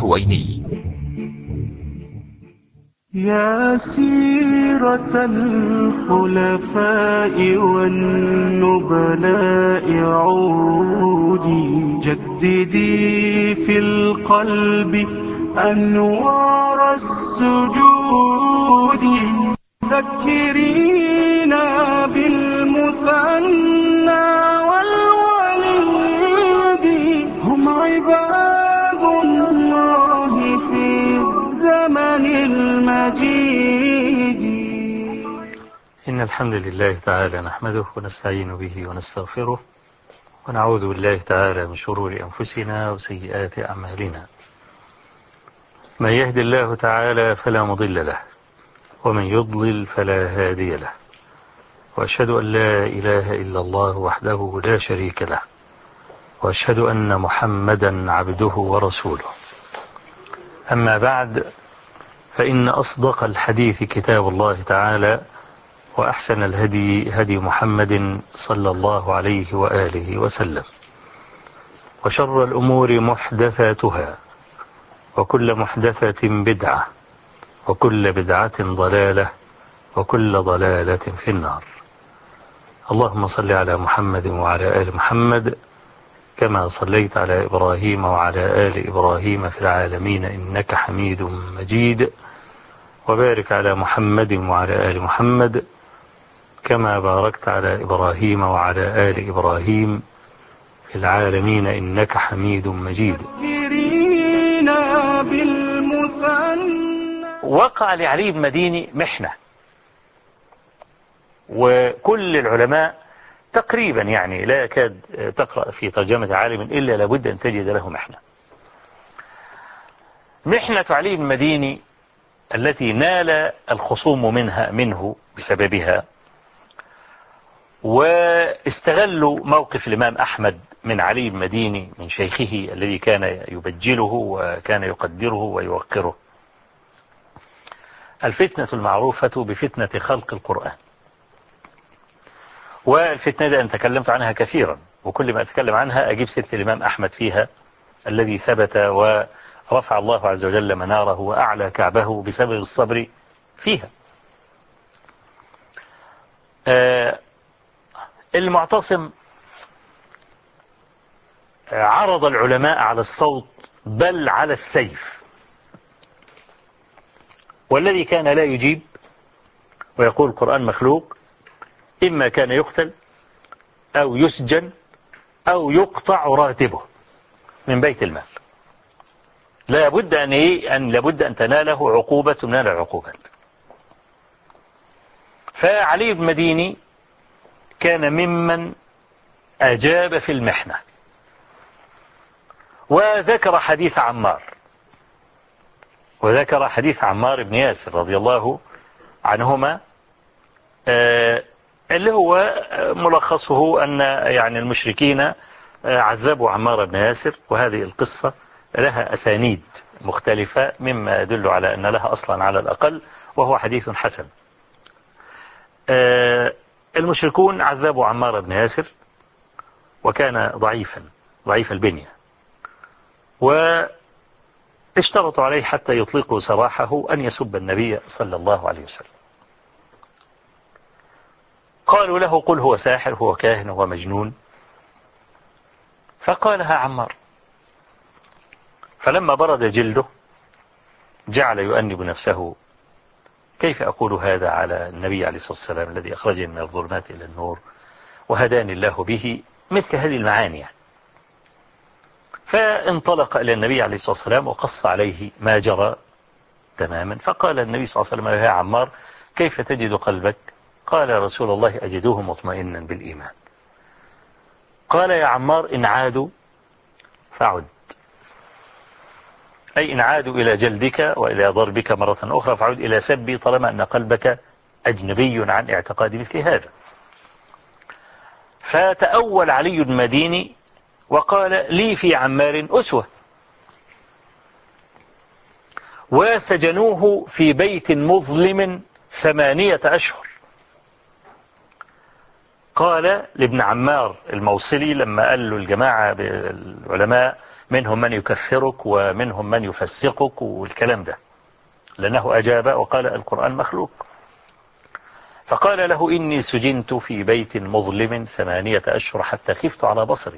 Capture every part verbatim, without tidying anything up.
الحويني. يا سيرة الخلفاء والنبلاء عودي، جددي في القلب أنوار السجود، ذكرينا بالمثنى والوليد، هم عباد الله في الزمن المجيد. إن الحمد لله تعالى نحمده ونستعين به ونستغفره، ونعوذ بالله تعالى من شرور أنفسنا وسيئات أعمالنا. من يهد الله تعالى فلا مضل له، ومن يضلل فلا هادي له، وأشهد أن لا إله إلا الله وحده لا شريك له، وأشهد أن محمدا عبده ورسوله. أما بعد، فإن أصدق الحديث كتاب الله تعالى، وأحسن الهدي هدي محمد صلى الله عليه وآله وسلم، وشر الأمور محدثاتها، وكل محدثة بدعة، وكل بدعة ضلالة، وكل ضلالة في النار. اللهم صل على محمد وعلى آل محمد كما صليت على إبراهيم وعلى آل إبراهيم في العالمين إنك حميد مجيد، وبارك على محمد وعلى آل محمد كما باركت على إبراهيم وعلى آل إبراهيم في العالمين إنك حميد مجيد. وقع لعلي بن مديني محنة، وكل العلماء تقريبا يعني لا يكاد تقرأ في ترجمة عالم إلا لابد أن تجد له محنة. محنة علي بن مديني التي نال الخصوم منها منه بسببها، واستغلوا موقف الإمام أحمد من علي بن مديني من شيخه الذي كان يبجله وكان يقدره ويوقره. الفتنة المعروفة بفتنة خلق القرآن، والفتنة دي أنا تكلمت عنها كثيرا، وكل ما أتكلم عنها أجيب سيرة الإمام أحمد فيها الذي ثبت ورفع الله عز وجل مناره وأعلى كعبه بسبب الصبر فيها. آه المعتصم عرض العلماء على الصوت بل على السيف، والذي كان لا يجيب ويقول القرآن مخلوق إما كان يقتل أو يسجن أو يقطع راتبه من بيت المال. لابد أن إيه أن لابد أن تناله عقوبة من العقوبات. فعلي بن مديني كان ممن أجاب في المحنة، وذكر حديث عمار، وذكر حديث عمار بن ياسر رضي الله عنهما، آه اللي هو ملخصه أن يعني المشركين عذبوا عمار بن ياسر، وهذه القصة لها أسانيد مختلفة مما يدل على أن لها أصلا على الأقل، وهو حديث حسن. آه المشركون عذبوا عمار بن ياسر، وكان ضعيفا ضعيف البنية، واشترطوا عليه حتى يطلقوا سراحه أن يسب النبي صلى الله عليه وسلم. قالوا له قل هو ساحر، هو كاهن، هو مجنون، فقالها عمار. فلما برد جلده جعل يؤنب نفسه، كيف أقول هذا على النبي عليه الصلاة والسلام الذي أخرجني من الظلمات إلى النور وهداني الله به، مثل هذه المعاني يعني. فانطلق إلى النبي عليه الصلاة والسلام وقص عليه ما جرى تماما. فقال النبي صلى الله عليه وسلم: يا عمار كيف تجد قلبك؟ قال: يا رسول الله أجده مطمئنا بالإيمان. قال: يا عمار إن عادوا فعد، أي إن عادوا إلى جلدك وإلى ضربك مرة أخرى فعد إلى سبي، طالما أن قلبك أجنبي عن اعتقاد مثل هذا. فتأول علي بن مديني وقال: لي في عمار أسوة. وسجنوه في بيت مظلم ثمانية أشهر، قال لابن عمار الموصلي لما قال له الجماعة العلماء منهم من يكفرك ومنهم من يفسقك والكلام ده، لأنه أجاب وقال القرآن مخلوق. فقال له إني سجنت في بيت مظلم ثمانية أشهر حتى خفت على بصري،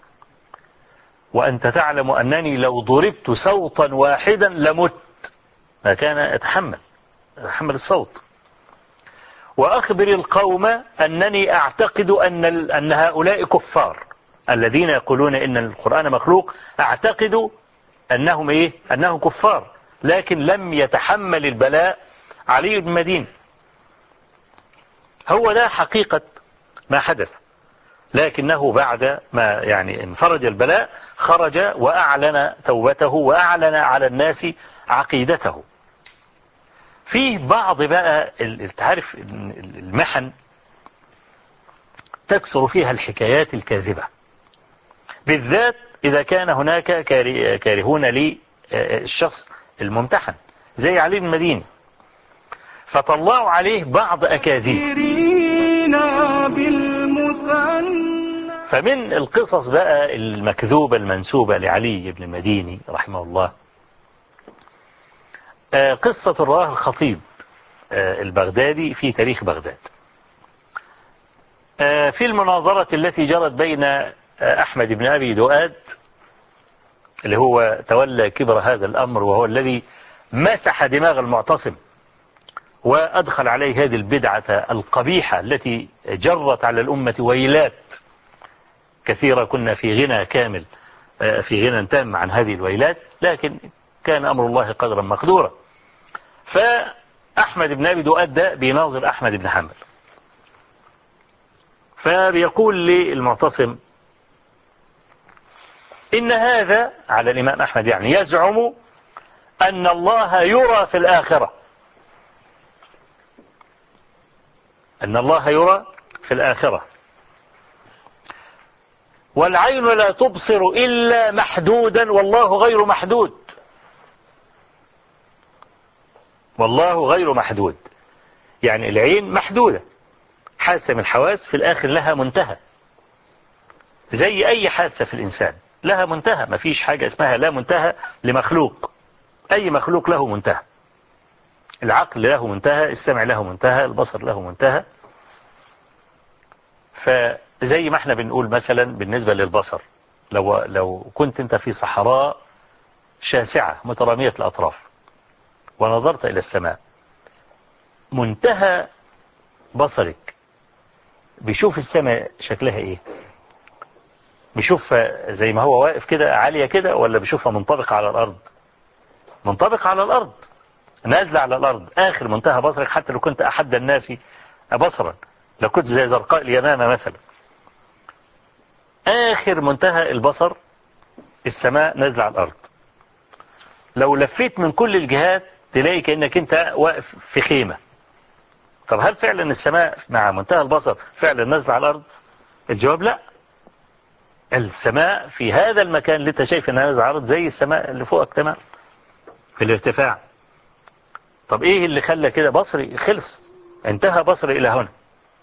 وأنت تعلم أنني لو ضربت صوتا واحدا لمت، ما كان أتحمل أتحمل الصوت. وأخبر القوم أنني أعتقد أن أن هؤلاء كفار الذين يقولون إن القرآن مخلوق، أعتقد أنهم إيه أنهم كفار، لكن لم يتحمل البلاء علي بن مدين. هو ده حقيقة ما حدث، لكنه بعد ما يعني انفرج البلاء خرج وأعلن توبته وأعلن على الناس عقيدته. في بعض بقى تعرف المحن تكثر فيها الحكايات الكاذبة، بالذات إذا كان هناك كارهون للشخص الممتحن زي علي بن المديني، فطلعوا عليه بعض أكاذيب. فمن القصص بقى المكذوبة المنسوبة لعلي بن المديني رحمه الله قصة رواه الخطيب البغدادي في تاريخ بغداد في المناظرة التي جرت بين أحمد بن أبي دؤاد اللي هو تولى كبر هذا الأمر وهو الذي مسح دماغ المعتصم وأدخل عليه هذه البدعة القبيحة التي جرت على الأمة ويلات كثيرة. كنا في غنى كامل في غنى تام عن هذه الويلات، لكن كان أمر الله قدرا مقدورا. فأحمد بن أبي دؤاد ده بيناظر أحمد بن حنبل، فبيقول للمعتصم إن هذا على الإمام أحمد يعني يزعم أن الله يرى في الآخرة، أن الله يرى في الآخرة، والعين لا تبصر إلا محدودا والله غير محدود، والله غير محدود، يعني العين محدودة حاسة من الحواس، في الآخر لها منتهى زي أي حاسة في الإنسان لها منتهى، ما فيش حاجة اسمها لا منتهى لمخلوق، أي مخلوق له منتهى، العقل له منتهى، السمع له منتهى، البصر له منتهى. فزي ما احنا بنقول مثلا بالنسبة للبصر، لو, لو كنت انت في صحراء شاسعة مترامية الأطراف ونظرت إلى السماء، منتهى بصرك بيشوف السماء شكلها ايه؟ بيشوفها زي ما هو واقف كده عالية كده، ولا بيشوفها منطبقة على الأرض؟ منطبقة على الأرض، نازلة على الأرض. آخر منتهى بصرك حتى لو كنت أحد الناس بصرا، لو كنت زي زرقاء اليمامة مثلا، آخر منتهى البصر السماء نازلة على الأرض. لو لفيت من كل الجهات تلاقي كأنك انت واقف في خيمة. طب هل فعلا السماء مع منتهى البصر فعلا نازلة على الأرض؟ الجواب لا، السماء في هذا المكان اللي انت شايف انها نازلة على الأرض زي السماء اللي فوقك تمام في الارتفاع. طب ايه اللي خلى كده؟ بصري خلص، انتهى بصري الى هنا.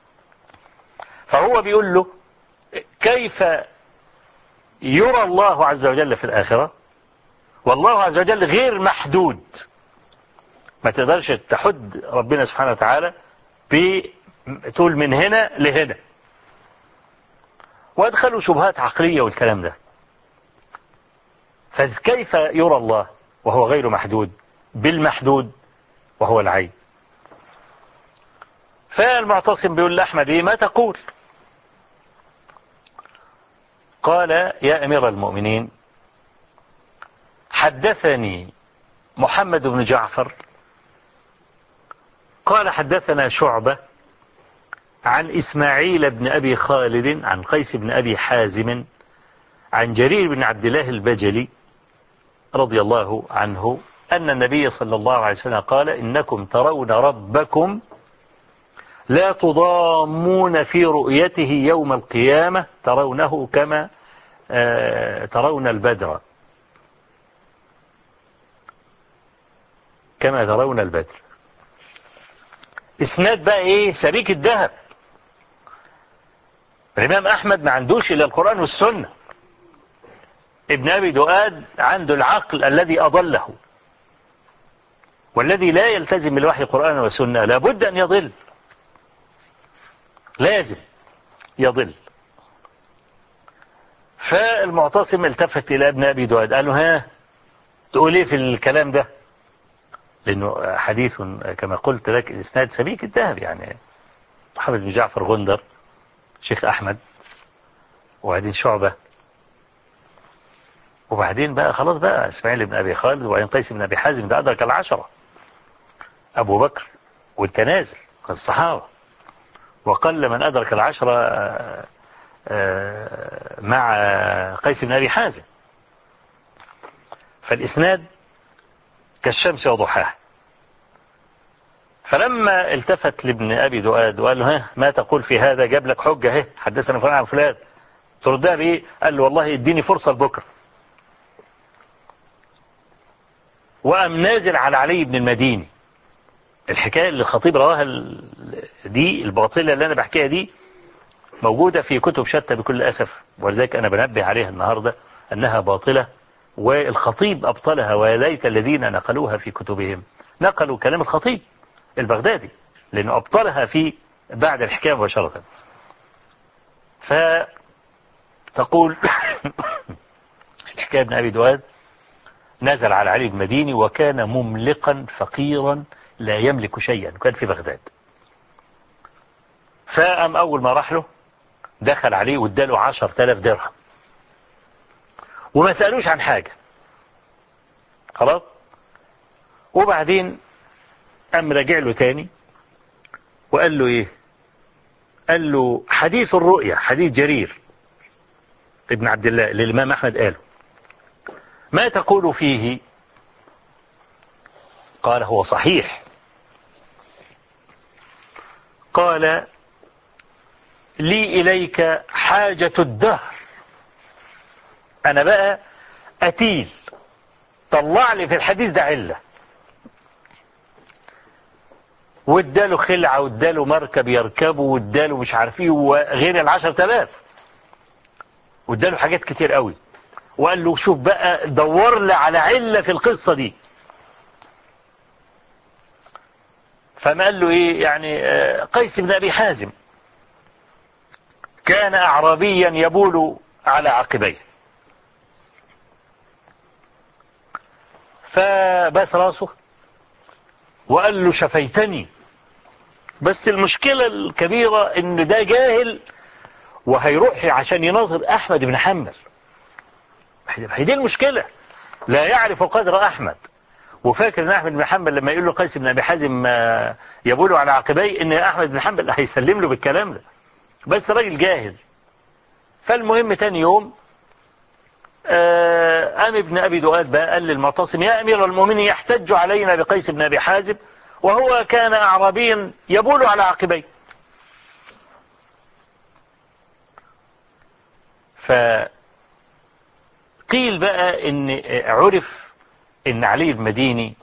فهو بيقول له كيف يرى الله عز وجل في الآخرة والله عز وجل غير محدود، ما تقدرش تحد ربنا سبحانه وتعالى بتقول من هنا لهنا، وادخلوا شبهات عقلية والكلام ده. فكيف يرى الله وهو غير محدود بالمحدود وهو العين؟ فالمعتصم بيقول لأحمد ايه ما تقول؟ قال يا أمير المؤمنين حدثني محمد بن جعفر قال حدثنا شعبة عن إسماعيل بن أبي خالد عن قيس بن أبي حازم عن جرير بن عبد الله البجلي رضي الله عنه أن النبي صلى الله عليه وسلم قال إنكم ترون ربكم لا تضامون في رؤيته يوم القيامة ترونه كما ترون البدر، كما ترون البدر. اسناد بقى ايه؟ سبيك الذهب. الإمام أحمد ما عندوش إلا القرآن والسنة. ابن أبي دؤاد عنده العقل الذي أضله، والذي لا يلتزم بالوحي قرآن وسنة لابد أن يضل، لازم يضل. فالمعتصم التفت إلى ابن أبي دؤاد قال له ها تقول ايه في الكلام ده؟ لأنه حديث كما قلت لك الإسناد سبيك الذهب، يعني محمد بن جعفر غندر، شيخ أحمد، وبعدين شعبة، وبعدين بقى خلاص بقى إسماعيل بن أبي خالد، وبعدين قيس بن أبي حازم، ده أدرك العشرة، أبو بكر والتنازل الصحابة، وقل من أدرك العشرة مع قيس بن أبي حازم. فالإسناد كالشمس وضحاها. فلما التفت لابن أبي دؤاد وقال له ها ما تقول في هذا؟ جاب لك حجة اهي، حدثنا فلان عن فلان، تردها بإيه؟ قال له والله اديني فرصة لبكرة. وقام نازل على علي بن المديني. الحكاية اللي الخطيب رواها دي الباطلة اللي أنا بحكيها دي موجودة في كتب شتى بكل أسف، ولذلك أنا بنبه عليها النهاردة أنها باطلة، والخطيب أبطلها، وليت الذين نقلوها في كتبهم نقلوا كلام الخطيب البغدادي، لأنه أبطلها في بعد الحكاية مباشرة. فتقول الحكاية ابن أبي دواد نزل على علي بن المديني وكان مملقا فقيرا لا يملك شيئا، كان في بغداد. فأم أول ما راح له دخل عليه واداله عشر تلاف درهم وما سألوش عن حاجة خلاص. وبعدين أم رجع له تاني وقال له إيه؟ قال له حديث الرؤيا، حديث جرير ابن عبد الله اللي الإمام أحمد قاله، ما تقول فيه؟ قال هو صحيح. قال لي إليك حاجة الدهر، أنا بقى أتيل، طلع لي في الحديث ده علة. واداله خلعة واداله مركب يركبه واداله مش عارفيه وغير العشر تلاف، واداله حاجات كتير قوي، وقال له شوف بقى دور لي على علة في القصة دي. فما قال له ايه يعني؟ قيس بن أبي حازم كان أعرابيا يبول على عقبيه، فبس راسه وقال له شفيتني. بس المشكلة الكبيرة ان ده جاهل وهيروح عشان يناظر أحمد بن حنبل، هي دي المشكلة، لا يعرف قدر أحمد، وفاكر ان أحمد بن حنبل لما يقول له قيس بن أبي حازم يبول على عقبيه ان أحمد بن حنبل هيسلم له بالكلام ده، بس راجل جاهل. فالمهم تاني يوم قام ابن أبي دؤاد بقى قال للمعتصم يا أمير المؤمنين يحتج علينا بقيس بن أبي حازم وهو كان أعرابيا يبول على عقبيه. فقيل بقى ان عرف ان علي بن المديني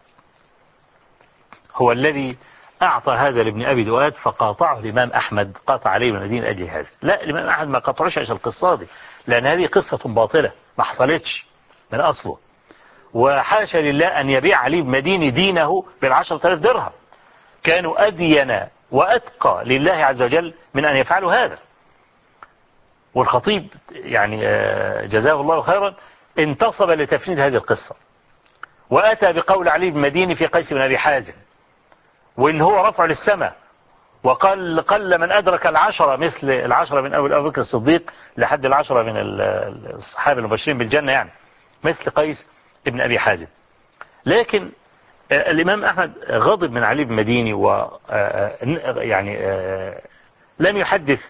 هو الذي أعطى هذا لابن أبي دؤاد، فقاطعه الإمام أحمد، قاطع علي بن المديني أجل هذا. لا، الإمام أحمد ما قاطعوش عشان القصة دي، لأن هذه قصة باطلة ما حصلتش من أصله، وحاشا لله أن يبيع علي بن المديني دينه بالعشرة آلاف درهم، كانوا أدين وأتقى لله عز وجل من أن يفعلوا هذا. والخطيب يعني جزاه الله خيرا انتصب لتفنيد هذه القصة، وأتى بقول علي بن المديني في قيس بن أبي حازم، وإن هو رفع للسماء، وقال قل من أدرك العشرة مثل العشرة من أول أبو بكر الصديق لحد العشرة من الصحابة المبشرين بالجنة، يعني مثل قيس ابن أبي حازم. لكن الإمام أحمد غضب من علي بن المديني، و يعني لم يحدث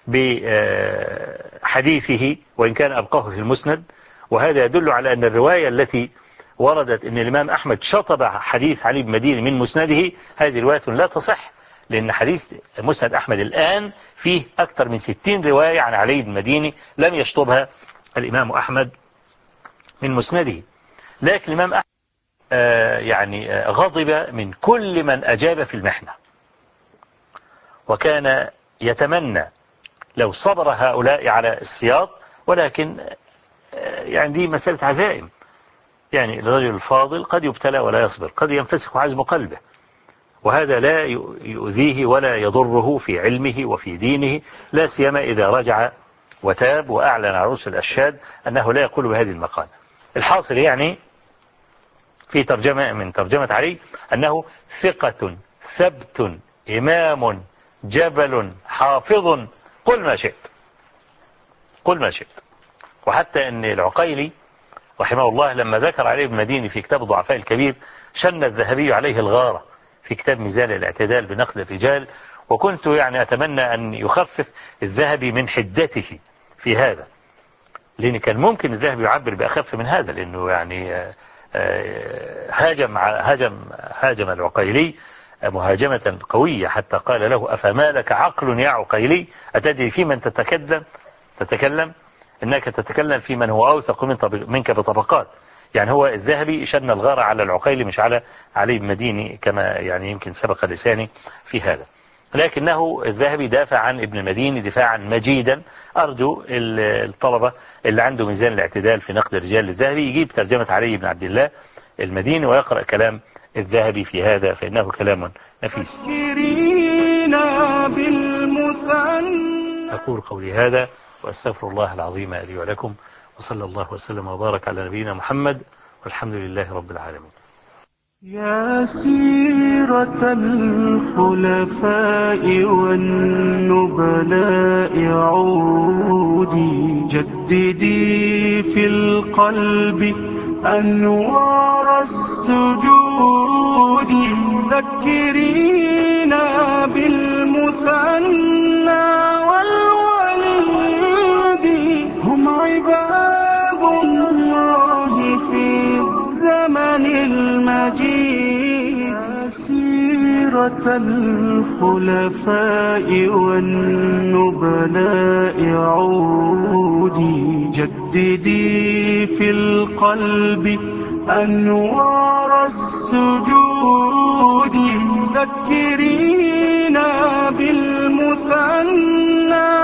بحديثه وإن كان أبقاه في المسند، وهذا يدل على أن الرواية التي وردت أن الإمام أحمد شطب حديث علي بن المديني من مسنده هذه رواية لا تصح، لأن حديث مسند أحمد الآن فيه أكثر من ستين رواية عن علي بن المديني لم يشطبها الإمام أحمد من مسنده. لكن الإمام أحمد آه يعني غضب من كل من أجاب في المحنة، وكان يتمنى لو صبر هؤلاء على السياط، ولكن يعني دي مسألة عزائم. يعني الرجل الفاضل قد يبتلى ولا يصبر، قد ينفسخ عزم قلبه، وهذا لا يؤذيه ولا يضره في علمه وفي دينه، لا سيما إذا رجع وتاب وأعلن عروس الأشهاد أنه لا يقول بهذه المقالة. الحاصل يعني في ترجمة من ترجمة علي أنه ثقة ثبت إمام جبل حافظ، قل ما شئت، قل ما شئت. وحتى أن العقيلي رحمه الله لما ذكر عليه ابن مديني في كتاب الضعفاء الكبير، شن الذهبي عليه الغارة في كتاب ميزان الاعتدال بنقد الرجال، وكنت يعني أتمنى أن يخفف الذهبي من حدته في هذا، لأن كان ممكن الذهبي يعبر بأخف من هذا، لأنه يعني هاجم هاجم هاجم العقيلي مهاجمة قوية، حتى قال له أفما لك عقل يا عقيلي، أتدري في من تتكلم تتكلم إنك تتكلم في من هو أوثق منك بطبقات. يعني هو الذهبي شن الغارة على العقيلي مش على علي بن مديني كما يعني يمكن سبق لساني في هذا، لكنه الذهبي دافع عن ابن مديني دفاعا مجيدا. أرجو الطلبة اللي عنده ميزان الاعتدال في نقد الرجال للذهبي يجيب ترجمة علي بن عبد الله المديني ويقرأ كلام الذهبي في هذا، فإنه كلام نفيس. أقول قولي هذا وأستغفر الله العظيم لي ولكم، وصلى الله وسلم وبارك على نبينا محمد، والحمد لله رب العالمين. يا سيرة الخلفاء والنبلاء عودي، جددي في القلب أنوار السجود، ذكرينا بالمثنى والوليد، هم عباد الله في الزمن المجيد. سيرة الخلفاء والنبلاء عودي، جددي في القلب أنوار السجود، ذكرينا بالمثنى